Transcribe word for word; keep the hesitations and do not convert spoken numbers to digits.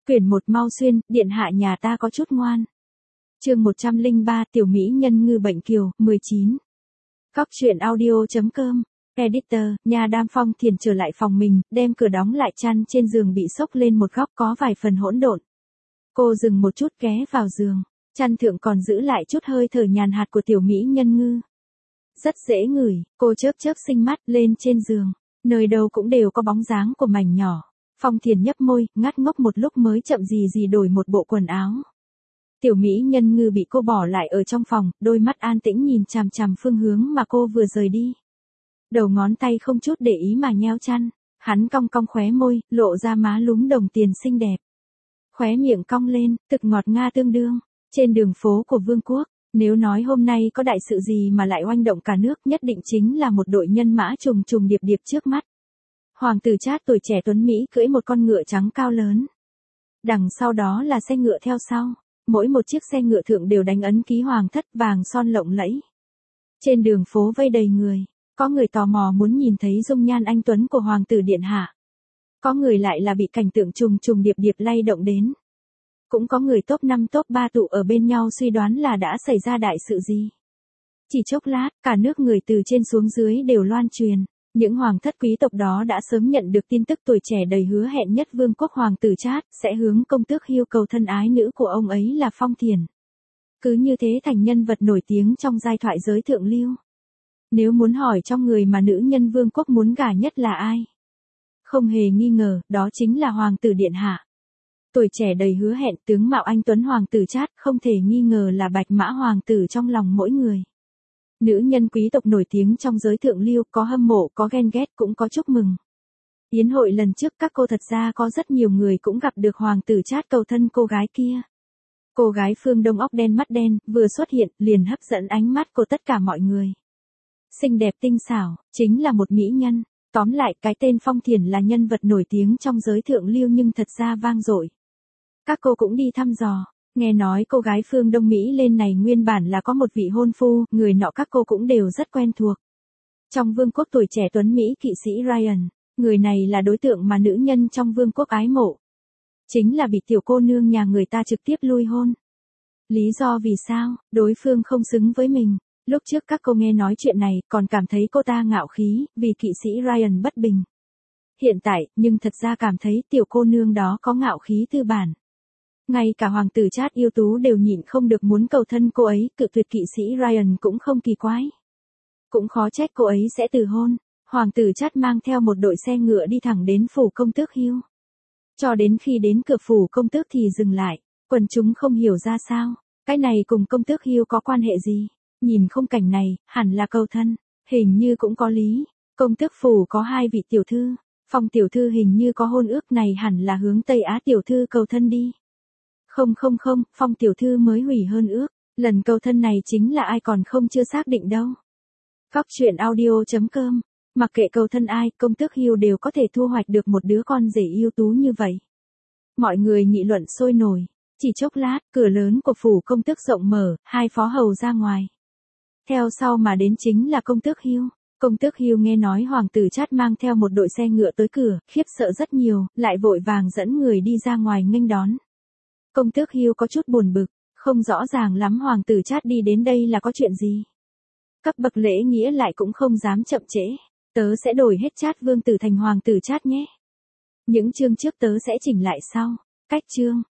Quyển một mau xuyên, điện hạ nhà ta có chút ngoan. Chương một trăm lẻ ba Tiểu Mỹ nhân ngư bệnh kiều, mười chín. Góc truyện audio.com. Editor, nhà Đam Phong Thiền trở lại phòng mình, đem cửa đóng lại, chăn trên giường bị xốc lên một góc có vài phần hỗn độn. Cô dừng một chút ghé vào giường, chăn thượng còn giữ lại chút hơi thở nhàn hạt của tiểu mỹ nhân ngư. Rất dễ ngửi, cô chớp chớp xinh mắt lên trên giường, nơi đâu cũng đều có bóng dáng của mảnh nhỏ. Phong Thiền nhấp môi, ngắt ngốc một lúc mới chậm gì gì đổi một bộ quần áo. Tiểu mỹ nhân ngư bị cô bỏ lại ở trong phòng, đôi mắt an tĩnh nhìn chằm chằm phương hướng mà cô vừa rời đi. Đầu ngón tay không chút để ý mà nheo chăn, hắn cong cong khóe môi, lộ ra má lúm đồng tiền xinh đẹp. Khóe miệng cong lên, thực ngọt nga tương đương. Trên đường phố của vương quốc, nếu nói hôm nay có đại sự gì mà lại oanh động cả nước, nhất định chính là một đội nhân mã trùng trùng điệp điệp trước mắt. Hoàng tử Chát tuổi trẻ tuấn Mỹ cưỡi một con ngựa trắng cao lớn. Đằng sau đó là xe ngựa theo sau, mỗi một chiếc xe ngựa thượng đều đánh ấn ký hoàng thất vàng son lộng lẫy. Trên đường phố vây đầy người, có người tò mò muốn nhìn thấy dung nhan anh tuấn của hoàng tử điện hạ. Có người lại là bị cảnh tượng trùng trùng điệp điệp lay động đến. Cũng có người top năm top ba tụ ở bên nhau suy đoán là đã xảy ra đại sự gì. Chỉ chốc lát, cả nước người từ trên xuống dưới đều loan truyền. Những hoàng thất quý tộc đó đã sớm nhận được tin tức tuổi trẻ đầy hứa hẹn nhất vương quốc hoàng tử Chát sẽ hướng công tước Hugh cầu thân ái nữ của ông ấy là Phong Thiền. Cứ như thế thành nhân vật nổi tiếng trong giai thoại giới thượng lưu. Nếu muốn hỏi trong người mà nữ nhân vương quốc muốn gả nhất là ai? Không hề nghi ngờ, đó chính là hoàng tử điện hạ. Tuổi trẻ đầy hứa hẹn, tướng mạo anh tuấn hoàng tử Chát không thể nghi ngờ là bạch mã hoàng tử trong lòng mỗi người. Nữ nhân quý tộc nổi tiếng trong giới thượng lưu, có hâm mộ, có ghen ghét, cũng có chúc mừng. Yến hội lần trước các cô thật ra có rất nhiều người cũng gặp được hoàng tử Chát cầu thân cô gái kia. Cô gái phương Đông óc đen mắt đen, vừa xuất hiện, liền hấp dẫn ánh mắt của tất cả mọi người. Xinh đẹp tinh xảo, chính là một mỹ nhân. Tóm lại, cái tên Phong Thiền là nhân vật nổi tiếng trong giới thượng lưu nhưng thật ra vang dội. Các cô cũng đi thăm dò, nghe nói cô gái phương Đông Mỹ lên này nguyên bản là có một vị hôn phu, người nọ các cô cũng đều rất quen thuộc. Trong vương quốc tuổi trẻ tuấn Mỹ kỵ sĩ Ryan, người này là đối tượng mà nữ nhân trong vương quốc ái mộ. Chính là bị tiểu cô nương nhà người ta trực tiếp lui hôn. Lý do vì sao, đối phương không xứng với mình. Lúc trước các cô nghe nói chuyện này, còn cảm thấy cô ta ngạo khí, vì kỵ sĩ Ryan bất bình. Hiện tại, nhưng thật ra cảm thấy tiểu cô nương đó có ngạo khí tư bản. Ngay cả hoàng tử Chát yêu tú đều nhịn không được muốn cầu thân cô ấy, cự tuyệt kỵ sĩ Ryan cũng không kỳ quái. Cũng khó trách cô ấy sẽ từ hôn. Hoàng tử Chát mang theo một đội xe ngựa đi thẳng đến phủ công tước Hugh. Cho đến khi đến cửa phủ công tước thì dừng lại, quần chúng không hiểu ra sao, cái này cùng công tước Hugh có quan hệ gì. Nhìn khung cảnh này, hẳn là cầu thân, hình như cũng có lý. Công tước phủ có hai vị tiểu thư, Phong tiểu thư hình như có hôn ước này hẳn là hướng Tây Á tiểu thư cầu thân đi. Không không không, Phong tiểu thư mới hủy hơn ước, lần cầu thân này chính là ai còn không chưa xác định đâu. Góc truyện audio.com, mặc kệ cầu thân ai, công tước Hugh đều có thể thu hoạch được một đứa con rể ưu tú như vậy. Mọi người nghị luận sôi nổi, chỉ chốc lát, cửa lớn của phủ công tước rộng mở, hai phó hầu ra ngoài. Theo sau mà đến chính là công tước Hugh. Công tước Hugh nghe nói hoàng tử Chát mang theo một đội xe ngựa tới cửa, khiếp sợ rất nhiều, lại vội vàng dẫn người đi ra ngoài nghênh đón. Công tước Hugh có chút buồn bực, không rõ ràng lắm hoàng tử Chát đi đến đây là có chuyện gì. Cấp bậc lễ nghĩa lại cũng không dám chậm trễ, tớ sẽ đổi hết Chát vương tử thành hoàng tử Chát nhé. Những chương trước tớ sẽ chỉnh lại sau. Cách chương